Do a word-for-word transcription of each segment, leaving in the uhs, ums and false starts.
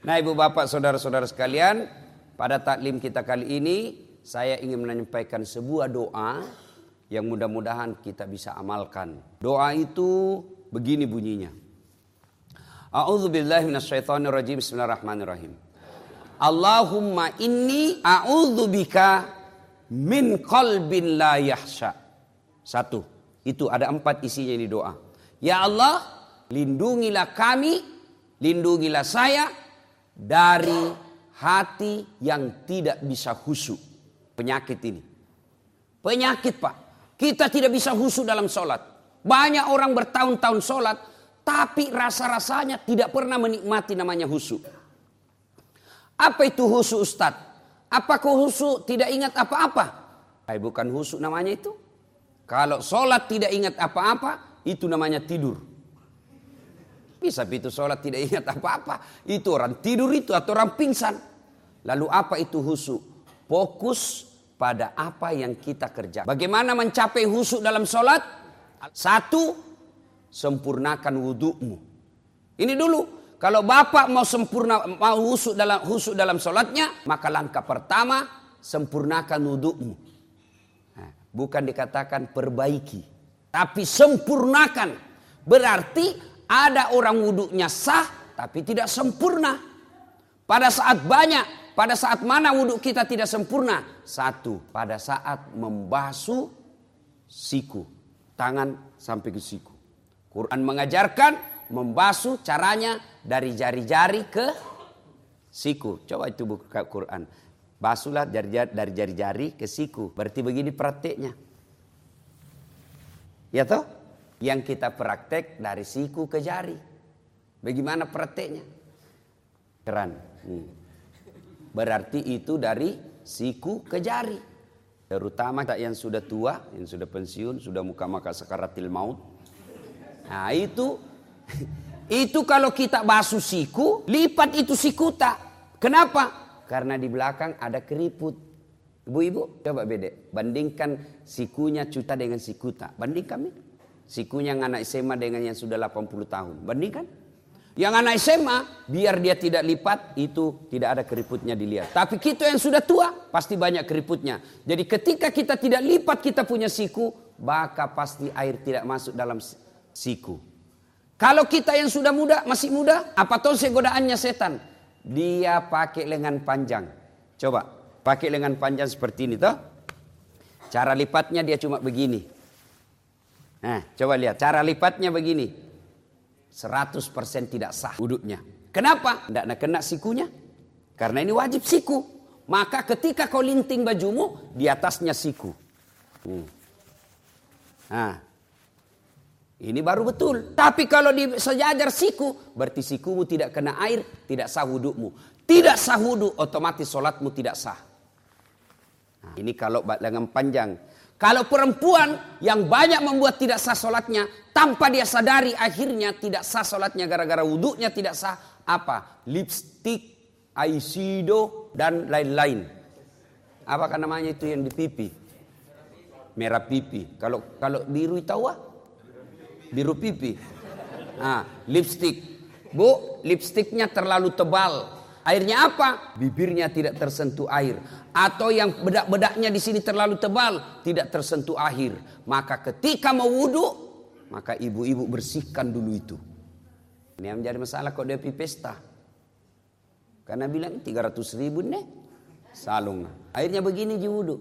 Nah, ibu bapak saudara-saudara sekalian, pada taklim kita kali ini saya ingin menyampaikan sebuah doa yang mudah-mudahan kita bisa amalkan. Doa itu begini bunyinya. A'udzubillahi minasyaitonirrajim. Bismillahirrahmanirrahim. Allahumma inni a'udzubika min qalbin la yahsha. Satu. Itu ada empat isinya di doa. Ya Allah, lindungilah kami, lindungilah saya dari hati yang tidak bisa khusyuk. Penyakit ini. Penyakit, Pak. Kita tidak bisa khusyuk dalam sholat. Banyak orang bertahun-tahun sholat, tapi rasa-rasanya tidak pernah menikmati namanya khusyuk. Apa itu khusyuk, Ustaz? Apakah khusyuk tidak ingat apa-apa? Eh, bukan khusyuk namanya itu. Kalau sholat tidak ingat apa-apa, itu namanya tidur. Bisa itu sholat tidak ingat apa-apa. Itu orang tidur itu atau orang pingsan. Lalu apa itu khusyuk? Fokus pada apa yang kita kerja. Bagaimana mencapai khusyuk dalam sholat? Satu, sempurnakan wudhumu. Ini dulu. Kalau bapak mau sempurna, mau khusyuk dalam khusyuk dalam sholatnya, maka langkah pertama sempurnakan wudhumu. Nah, bukan dikatakan perbaiki, tapi sempurnakan. Berarti ada orang wudhunya sah, tapi tidak sempurna. Pada saat banyak, pada saat mana wudhu kita tidak sempurna? Satu, pada saat membasuh siku, tangan sampai ke siku. Quran mengajarkan membasuh caranya dari jari-jari ke siku. Coba itu buka Quran. Basuhlah jari-jari, dari jari-jari ke siku. Berarti begini prakteknya. Ya toh? Yang kita praktek dari siku ke jari. Bagaimana prakteknya? Keren. Hmm. Berarti itu dari siku ke jari. Terutama yang sudah tua, yang sudah pensiun, sudah muka-maka sakaratil maut. Nah itu, itu kalau kita basuh siku, lipat itu siku tak. Kenapa? Karena di belakang ada keriput. Ibu-ibu, coba beda. Bandingkan sikunya cuta dengan siku tak. Bandingkan nih. Sikunya yang anak S M A dengan yang sudah delapan puluh tahun. Bandingkan. Yang anak S M A, biar dia tidak lipat, itu tidak ada keriputnya dilihat. Tapi kita yang sudah tua, pasti banyak keriputnya. Jadi ketika kita tidak lipat kita punya siku, maka pasti air tidak masuk dalam siku. Kalau kita yang sudah muda, masih muda, apa tahu godaannya setan? Dia pakai lengan panjang. Coba, pakai lengan panjang seperti ini toh. Cara lipatnya dia cuma begini. Nah, coba lihat. Cara lipatnya begini. seratus persen tidak sah wudhunya. Kenapa? Tidak kena sikunya. Karena ini wajib siku. Maka ketika kau linting bajumu, di atasnya siku. Hmm. Nah, ini baru betul. Tapi kalau di sejajar siku, berarti sikumu tidak kena air, tidak sah wudhumu. Tidak sah wudhu, otomatis sholatmu tidak sah. Nah, ini kalau lengan panjang. Kalau perempuan yang banyak membuat tidak sah sholatnya, tanpa dia sadari akhirnya tidak sah sholatnya gara-gara wudhunya tidak sah. Apa? Lipstick, eyeshadow, dan lain-lain. Apa kan namanya itu yang di pipi? Merah pipi. Kalau kalau biru tahu ah? Biru pipi. Nah, lipstick. Bu, lipsticknya terlalu tebal. Airnya apa? Bibirnya tidak tersentuh air. Atau yang bedak-bedaknya di sini terlalu tebal, tidak tersentuh air. Maka ketika mau wudhu, maka ibu-ibu bersihkan dulu itu. Ini yang menjadi masalah kalau dia pergi pesta. Karena bilang tiga ratus ribu nih salung. Airnya begini di wudhu.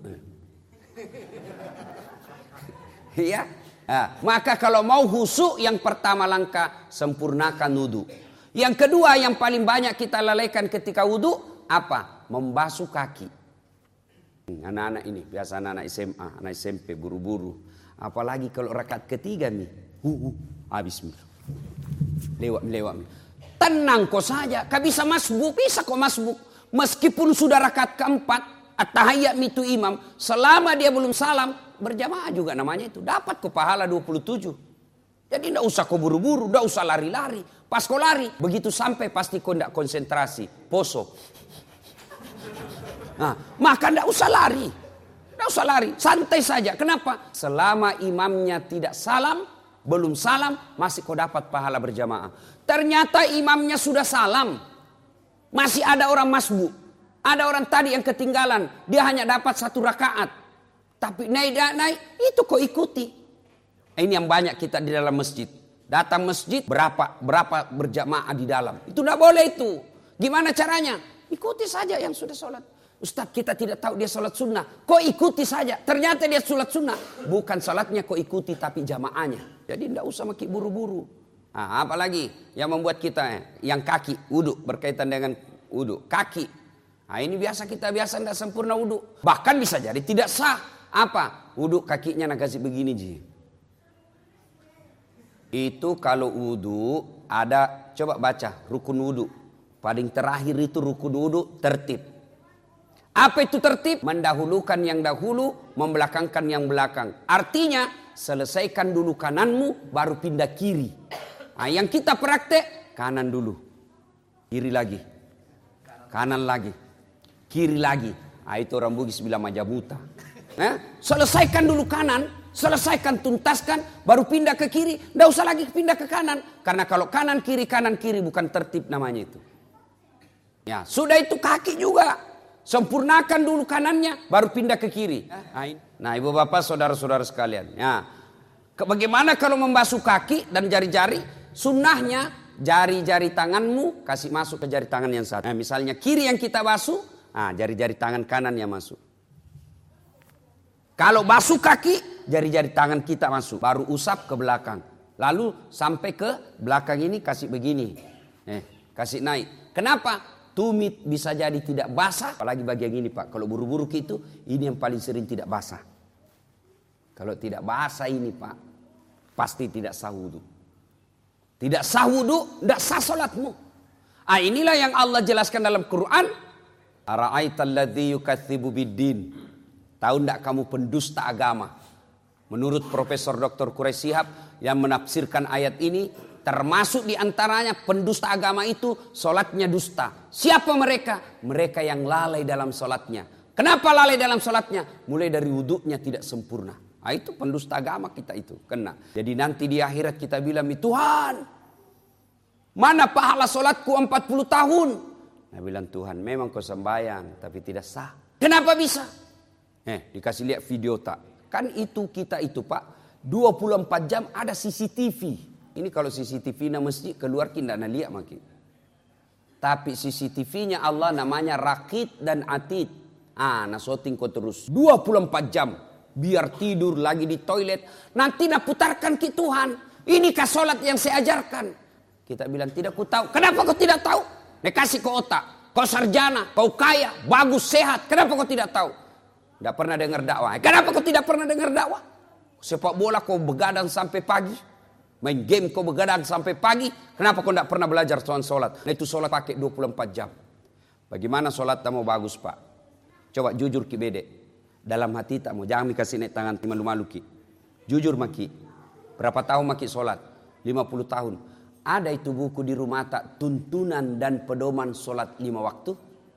Iya. Nah, maka kalau mau khusyuk, yang pertama langkah sempurnakan wudhu. Yang kedua yang paling banyak kita lalaikan ketika wudhu, apa? Membasuh kaki. Anak-anak ini, biasa anak-anak S M A, anak S M P, buru-buru. Apalagi kalau rakaat ketiga nih, uh, uh, habis lewat lewat. Tenang kok saja, kau bisa masbuk, bisa kok masbuk. Meskipun sudah rakaat keempat, at-tahiyyat itu imam, selama dia belum salam, berjamaah juga namanya itu. Dapat kok pahala dua puluh tujuh. Jadi tidak usah kau buru-buru, tidak usah lari-lari. Pas kau lari, begitu sampai pasti kau tidak konsentrasi, poso. Nah, maka tidak usah lari. Tidak usah lari, santai saja. Kenapa? Selama imamnya tidak salam, belum salam, masih kau dapat pahala berjamaah. Ternyata imamnya sudah salam. Masih ada orang masbuk. Ada orang tadi yang ketinggalan. Dia hanya dapat satu rakaat. Tapi naik-naik, itu kau ikuti. Ini yang banyak kita di dalam masjid. Datang masjid, berapa berapa berjamaah di dalam. Itu tidak boleh itu. Gimana caranya? Ikuti saja yang sudah sholat. Ustaz, kita tidak tahu dia sholat sunnah. Kau ikuti saja. Ternyata dia sholat sunnah. Bukan sholatnya kau ikuti, tapi jamaahnya. Jadi tidak usah makin buru-buru. Nah, apalagi yang membuat kita, yang kaki, wudhu, berkaitan dengan wudhu. Kaki. Nah, ini biasa kita biasa tidak sempurna wudhu. Bahkan bisa jadi tidak sah. Apa? Wudhu kakinya nak kasih begini, Ji. Itu kalau wudhu ada, coba baca rukun wudhu. Paling terakhir itu rukun wudhu tertib. Apa itu tertib? Mendahulukan yang dahulu, membelakangkan yang belakang. Artinya selesaikan dulu kananmu, baru pindah kiri. Nah, yang kita praktek kanan dulu, kiri lagi, kanan lagi, kiri lagi. Nah, itu orang Bugis bilang majamuta. Nah, selesaikan dulu kanan, selesaikan tuntaskan, baru pindah ke kiri. Tidak usah lagi pindah ke kanan. Karena kalau kanan kiri kanan kiri bukan tertib namanya itu. Ya, sudah itu kaki juga. Sempurnakan dulu kanannya, baru pindah ke kiri. Nah, ibu bapak, saudara-saudara sekalian. Ya, bagaimana kalau membasuh kaki dan jari-jari? Sunnahnya jari-jari tanganmu kasih masuk ke jari tangan yang satu. Nah, misalnya kiri yang kita basuh, nah, jari-jari tangan kanan yang masuk. Kalau basuh kaki, jari-jari tangan kita masuk. Baru usap ke belakang. Lalu sampai ke belakang ini kasih begini. Eh, kasih naik. Kenapa? Tumit bisa jadi tidak basah. Apalagi bagian ini Pak. Kalau buru-buru gitu, ini yang paling sering tidak basah. Kalau tidak basah ini Pak, pasti tidak sah wudu. Tidak sah wudu, tidak sah salatmu. Ah, inilah yang Allah jelaskan dalam Quran. Ara'aital ladzi yukatsibu biddin. Tahu tidak kamu pendusta agama? Menurut Profesor Doktor Quraisy Shihab yang menafsirkan ayat ini, termasuk diantaranya pendusta agama itu solatnya dusta. Siapa mereka? Mereka yang lalai dalam solatnya. Kenapa lalai dalam solatnya? Mulai dari wudhunya tidak sempurna. Nah, itu pendusta agama kita itu kena. Jadi nanti di akhirat kita bilang, Tuhan, mana pahala solatku empat puluh tahun? Nah, bilang Tuhan, memang kau sembahyang tapi tidak sah. Kenapa bisa? Eh, dikasih lihat video tak? Kan itu kita itu Pak, dua puluh empat jam ada C C T V. Ini kalau C C T V na masjid keluar kita nak lihat makin. Tapi C C T V-nya Allah namanya Rakit dan Atid. Ah, na syuting kau terus dua puluh empat jam. Biar tidur lagi di toilet. Nanti nak putarkan ke Tuhan. Inikah solat yang saya ajarkan? Kita bilang tidak ku tahu. Kenapa kau tidak tahu? Nek kasih kau otak. Kau sarjana, kau kaya, bagus, sehat. Kenapa kau tidak tahu? Tidak pernah dengar dakwah. Kenapa kau tidak pernah dengar dakwah? Sepak bola kau begadang sampai pagi. Main game kau begadang sampai pagi. Kenapa kau tidak pernah belajar soal solat? Nah, itu solat pakai dua puluh empat jam. Bagaimana solat tak mau bagus Pak? Coba jujur ki bede. Dalam hati tak mau. Jangan dikasih naik tangan malu-malu ki. Jujur maki. Berapa tahun maki solat? lima puluh tahun. Ada itu buku di rumah tak, tuntunan dan pedoman solat lima waktu?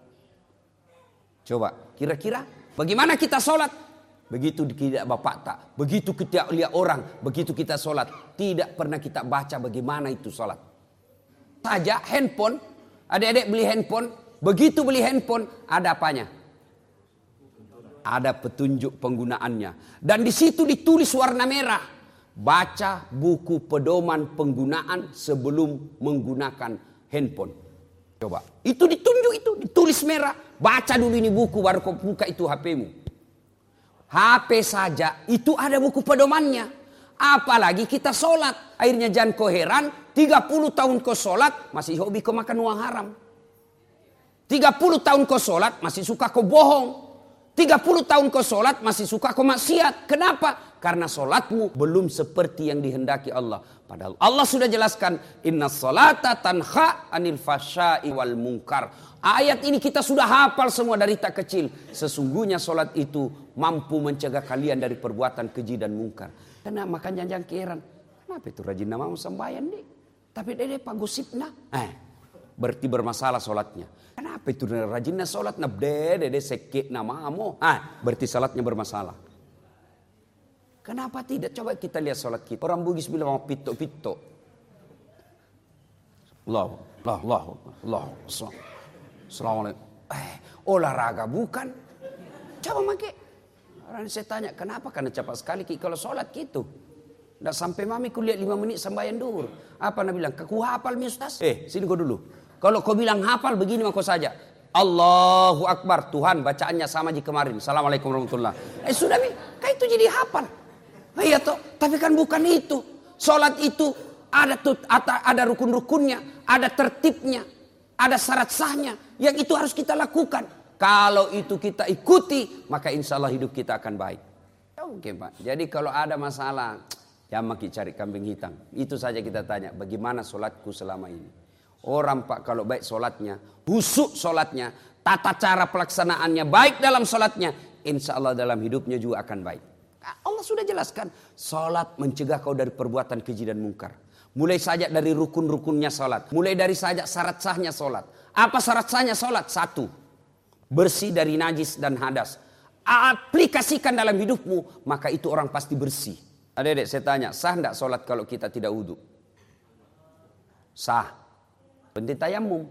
Coba kira-kira bagaimana kita solat? Begitu tidak bapak tak, begitu kita lihat orang, begitu kita sholat, tidak pernah kita baca bagaimana itu sholat. Saja handphone, adik-adik beli handphone, begitu beli handphone, ada apanya? Ada petunjuk penggunaannya. Dan di situ ditulis warna merah, baca buku pedoman penggunaan sebelum menggunakan handphone. Coba, itu ditunjuk itu, ditulis merah, baca dulu ini buku, baru kau buka itu H P-mu. H P saja itu ada buku pedomannya. Apalagi kita sholat. Akhirnya jangan kau heran. tiga puluh tahun kau sholat. Masih hobi kau makan uang haram. tiga puluh tahun kau sholat. Masih suka kau bohong. tiga puluh tahun kau sholat. Masih suka kau maksiat. Kenapa? Karena sholatmu belum seperti yang dihendaki Allah. Padahal Allah sudah jelaskan. Inna sholata tanha anil fasya'i wal munkar. Ayat ini kita sudah hafal semua dari tak kecil. Sesungguhnya solat itu mampu mencegah kalian dari perbuatan keji dan mungkar. Karena makanya jangan keheran. Kenapa itu rajin nama sembahyang deh? Tapi dede pak gosipna. Eh, berarti bermasalah solatnya. Kenapa itu rajinnya solat? Nah dede dede sekit namamu. Ah, berarti solatnya bermasalah. Kenapa tidak? Coba kita lihat solat kita. Orang Bugis bilang mau pito-pito. Allah, Allah, Allah, Allah. Assalamualaikum. Eh, olahraga bukan? Coba make. Orang saya tanya, kenapa? Karena cepat sekali Ki kalau sholat gitu. Nggak sampai mami ku lihat lima menit sembahyang duhur. Apa Nabi bilang? Ku hafal mi Ustaz? Eh, sini kau dulu. Kalau kau bilang hafal begini mah kau saja. Allahu Akbar. Tuhan bacaannya sama di kemarin. Assalamualaikum warahmatullahi. Eh sudah mi. Kan itu jadi hafal. Iya toh. Tapi kan bukan itu. Sholat itu ada tut, ada, ada rukun-rukunnya. Ada tertibnya. Ada syarat sahnya. Yang itu harus kita lakukan. Kalau itu kita ikuti. Maka insya Allah hidup kita akan baik. Oke Pak. Jadi kalau ada masalah. Jangan makin cari kambing hitam. Itu saja kita tanya. Bagaimana sholatku selama ini? Orang Pak kalau baik sholatnya. Husuk sholatnya. Tata cara pelaksanaannya. Baik dalam sholatnya. Insya Allah dalam hidupnya juga akan baik. Allah sudah jelaskan. Sholat mencegah kau dari perbuatan keji dan mungkar. Mulai saja dari rukun-rukunnya sholat. Mulai dari saja syarat sahnya sholat. Apa syarat sahnya sholat? Satu. Bersih dari najis dan hadas. Aplikasikan dalam hidupmu. Maka itu orang pasti bersih. Adik-adik saya tanya, sah enggak sholat kalau kita tidak wudhu? Sah. Penting tayamum.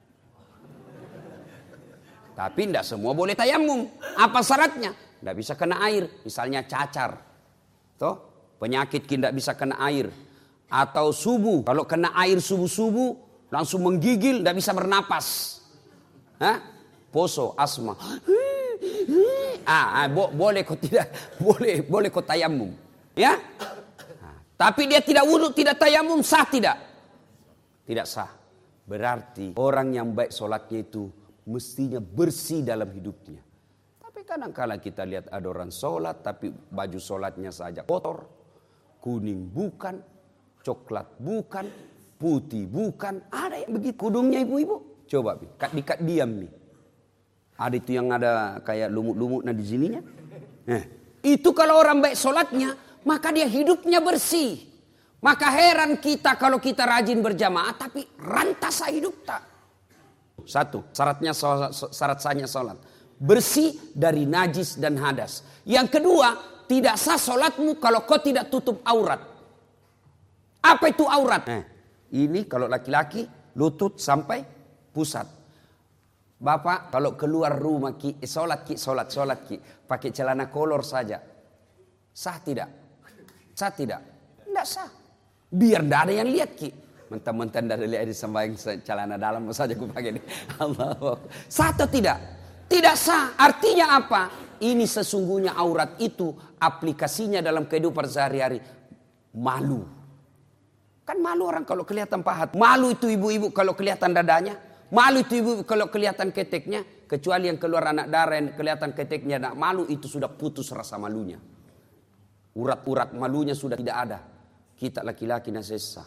Tapi enggak semua boleh tayamum. Apa syaratnya? Enggak bisa kena air. Misalnya cacar. Toh, penyakit tidak bisa kena air. Atau subuh. Kalau kena air subuh-subuh, langsung menggigil, enggak bisa bernapas. Hah? Poso, asma. Ah, ah bo boleh kok tidak, boleh, boleh kok tayamum. Ya, nah, tapi dia tidak wudhu, tidak tayamum, sah tidak? Tidak sah. Berarti orang yang baik sholatnya itu mestinya bersih dalam hidupnya. Tapi kadang-kadang kita lihat ada orang sholat, tapi baju sholatnya saja kotor, kuning bukan, coklat bukan, putih bukan. Ada yang begitu kudungnya ibu-ibu. Coba dikat diam nih. Ada itu yang ada kayak lumut-lumut nah di sininya. Nah, itu kalau orang baik sholatnya. Maka dia hidupnya bersih. Maka heran kita kalau kita rajin berjamaah. Tapi rantasa hidup tak. Satu. Syaratnya syarat sahnya sholat. Bersih dari najis dan hadas. Yang kedua. Tidak sah sholatmu kalau kau tidak tutup aurat. Apa itu aurat? Nah, ini kalau laki-laki. Lutut sampai pusat. Bapak kalau keluar rumah ki. Eh, sholat ki. Sholat sholat ki. Pakai celana kolor saja. Sah tidak? Sah tidak? Tidak sah. Biar tidak ada yang lihat ki. Mentang-mentang dari lihat di sembahyang celana dalam saja aku pakai ini. Allah. Sah atau tidak? Tidak sah. Artinya apa? Ini sesungguhnya aurat itu aplikasinya dalam kehidupan sehari-hari. Malu. Kan malu orang kalau kelihatan pahat. Malu itu ibu-ibu kalau kelihatan dadanya. Malu itu ibu kalau kelihatan keteknya. Kecuali yang keluar anak darah yang kelihatan keteknya. Nah, malu itu sudah putus rasa malunya. Urat-urat malunya sudah tidak ada. Kita laki-laki nasesa.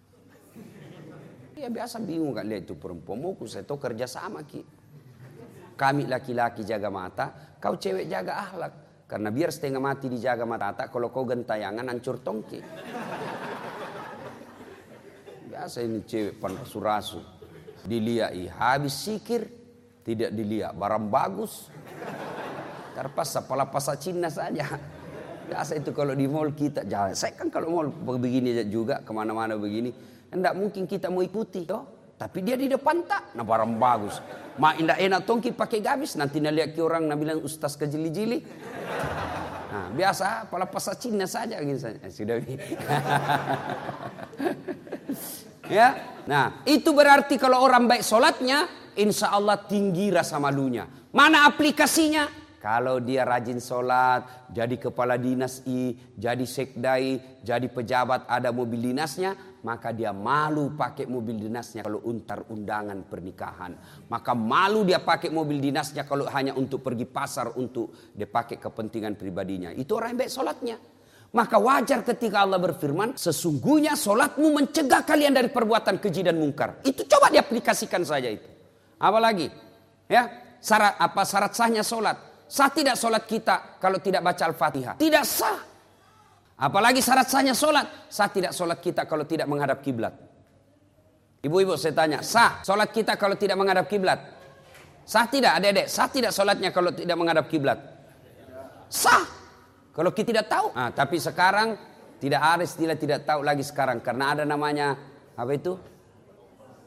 Ya biasa bingung kan lihat itu perempuan. Mau saya tahu kerja sama ki. Kami laki-laki jaga mata. Kau cewek jaga akhlak. Karena biar setengah mati dijaga mata. Kalau kau gentayangan hancur tongki. Biasa ini cewek pandasurasu. Dilihat habis sikir. Tidak dilihat barang bagus. Terpas pala pasar Cina saja. Biasa itu kalau di mall kita jalan. Saya kan kalau mall begini juga kemana-mana begini. Tidak mungkin kita mau ikuti. Toh? Tapi dia di depan tak. Nah barang bagus. Ma indah enak tongki pakai gabis. Nanti nak lihat ke orang nak bilang ustaz kejili-jili. Nah biasa pala pasar Cina saja. Gini saja. Eh, sudah. Ya. Nah itu berarti kalau orang baik sholatnya. Insya Allah tinggi rasa malunya. Mana aplikasinya? Kalau dia rajin sholat, jadi kepala dinas I, jadi sekdai, jadi pejabat ada mobil dinasnya, maka dia malu pakai mobil dinasnya kalau untar undangan pernikahan. Maka malu dia pakai mobil dinasnya kalau hanya untuk pergi pasar untuk dia pakai kepentingan pribadinya. Itu orang yang baik sholatnya. Maka wajar ketika Allah berfirman, sesungguhnya sholatmu mencegah kalian dari perbuatan keji dan mungkar. Itu coba diaplikasikan saja itu. Apalagi, ya syarat apa syarat sahnya sholat? Sah tidak sholat kita kalau tidak baca Al-Fatihah? Tidak sah. Apalagi syarat sahnya sholat. Sah tidak sholat kita kalau tidak menghadap kiblat? Ibu-ibu saya tanya, sah sholat kita kalau tidak menghadap kiblat? Sah tidak adik-adik? Sah tidak sholatnya kalau tidak menghadap kiblat? Sah. Kalau kita tidak tahu. Nah, tapi sekarang tidak ada istilah tidak tahu lagi sekarang. Karena ada namanya apa itu?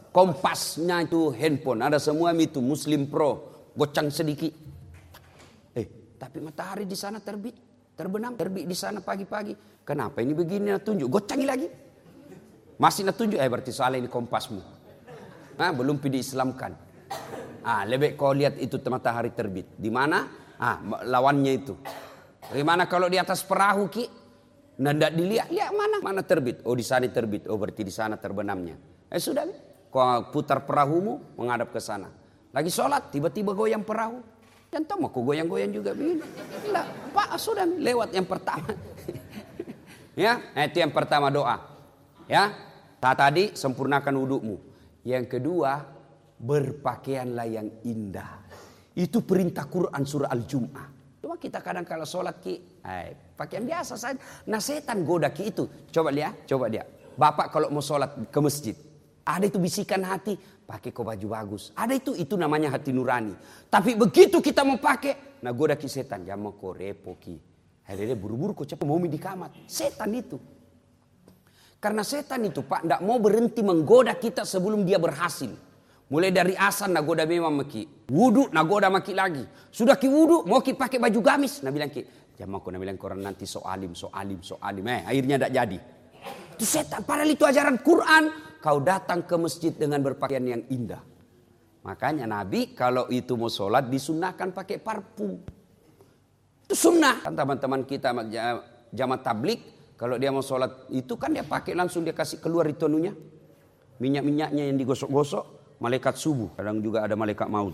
Kompasnya itu handphone, ada semua itu Muslim Pro, gocang sedikit. Eh, tapi matahari di sana terbit, terbenam, terbit di sana pagi-pagi. Kenapa ini begini? Nah, tunjuk, gocangi lagi. Masih nak tunjuk, eh berarti soalnya ini kompasmu. Nah, belum diislamkan. Ah, lebih kau lihat itu matahari terbit. Di mana? Ah, lawannya itu. Di mana kalau di atas perahu ki? Nah, tidak dilihat, lihat mana? Mana terbit? Oh, di sana terbit. Oh, berarti di sana terbenamnya. Eh, sudah. Kau putar perahumu menghadap ke sana. Lagi sholat, tiba-tiba goyang perahu. Jangan mau kau goyang-goyang juga begini. Tidak, Pak, sudah lewat yang pertama. Ya, itu yang pertama doa. Ya, tadi sempurnakan wudukmu. Yang kedua, berpakaianlah yang indah. Itu perintah Quran surah Al-Jum'ah. Cuma kita kadang kalau sholat ki, eh, pakaian biasa saja. Nah setan goda ki itu. Coba lihat, coba dia. Bapak kalau mau sholat ke masjid, ada itu bisikan hati, pakai kau baju bagus. Ada itu, itu namanya hati nurani. Tapi begitu kita mau pakai, nah goda ki setan. Jangan mau kau repo ki. Akhirnya buru-buru kau cepat mau di kamat. Setan itu. Karena setan itu Pak, tidak mau berhenti menggoda kita sebelum dia berhasil. Mulai dari asan nak goda memang maki. Wudu nak goda maki lagi. Sudah ki wudu, mau ki pakai baju gamis. Nah bilang ki, jangan mau kau bilang korang nanti so alim, so alim, so alim. Eh, akhirnya tidak jadi. Itu setan, padahal itu ajaran Quran. Kau datang ke masjid dengan berpakaian yang indah. Makanya Nabi kalau itu mau sholat disunahkan pakai parfum. Itu sunnah. Kan teman-teman kita jamaah tablik, kalau dia mau sholat itu kan dia pakai langsung dia kasih keluar itu anunya. Minyak-minyaknya yang digosok-gosok. Malaikat subuh. Kadang juga ada malaikat maut.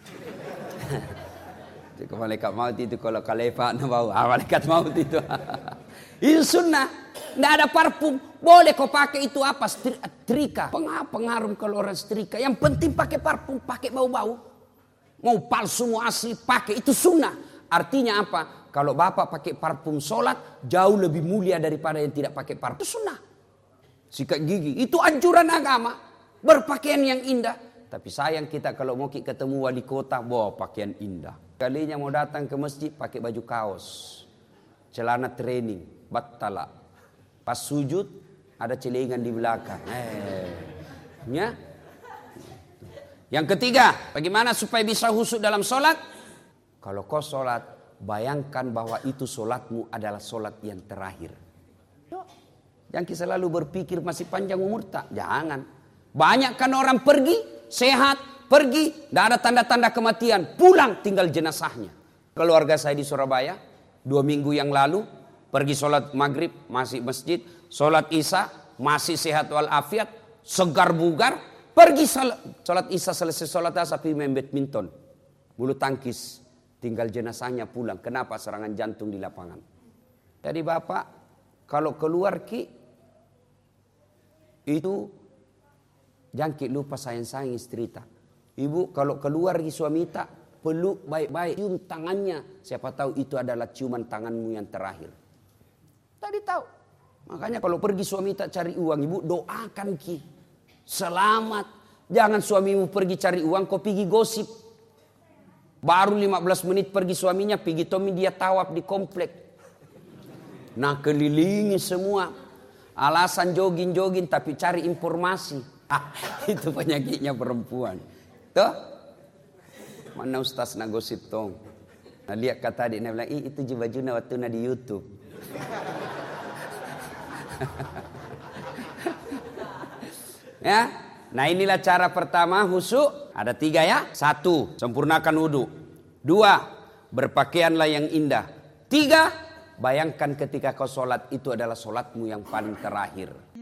Malaikat maut itu kalau kalefa bau. Ah, malaikat maut itu. Itu sunnah. Tidak ada parfum. Boleh kau pakai itu apa? Setrika. Pengaruh kalau orang setrika. Yang penting pakai parfum. Pakai bau-bau. Mau palsu, mau asli. Pakai. Itu sunnah. Artinya apa? Kalau bapak pakai parfum sholat. Jauh lebih mulia daripada yang tidak pakai parfum. Itu sunnah. Sikat gigi. Itu anjuran agama. Berpakaian yang indah. Tapi sayang kita kalau mau ketemu wali kota. Bawa pakaian indah. Kalinya mau datang ke masjid. Pakai baju kaos. Celana training. Battala. Pas sujud ada celengan di belakang. Eh, ya. Yang ketiga, bagaimana supaya bisa khusyuk dalam sholat? Kalau kau sholat, bayangkan bahwa itu sholatmu adalah sholat yang terakhir. Jangan selalu berpikir masih panjang umur tak. Jangan. Banyak kan orang pergi, sehat, pergi, tidak ada tanda-tanda kematian. Pulang tinggal jenazahnya. Keluarga saya di Surabaya, dua minggu yang lalu, pergi sholat maghrib, masih masjid. Sholat isya, masih sehat walafiat. Segar bugar. Pergi sholat isya, selesai sholat isya, pergi main badminton. Bulu tangkis. Tinggal jenazahnya pulang. Kenapa? Serangan jantung di lapangan. Jadi bapak, kalau keluar ki, itu jangan lupa sayang-sayang istri tak. Ibu kalau keluar ki suami tak, peluk baik-baik. Cium tangannya. Siapa tahu itu adalah ciuman tanganmu yang terakhir. Tadi tahu. Makanya kalau pergi suami tak cari uang, ibu doakan ki. Selamat. Jangan suamimu pergi cari uang, kau pergi gosip. Baru lima belas menit pergi suaminya, pergi Tommy dia tawaf di komplek. Nah kelilingi semua. Alasan jogging-jogging tapi cari informasi. Ah, itu penyakitnya perempuan. Tuh. Mana ustaz nak gosip tong. Nah lihat kata adik, dia bilang, ih itu baju waktu na di YouTube. Ya, nah inilah cara pertama khusyuk. Ada tiga ya. Satu, sempurnakan wudhu. Dua, berpakaianlah yang indah. Tiga, bayangkan ketika kau sholat itu adalah sholatmu yang paling terakhir.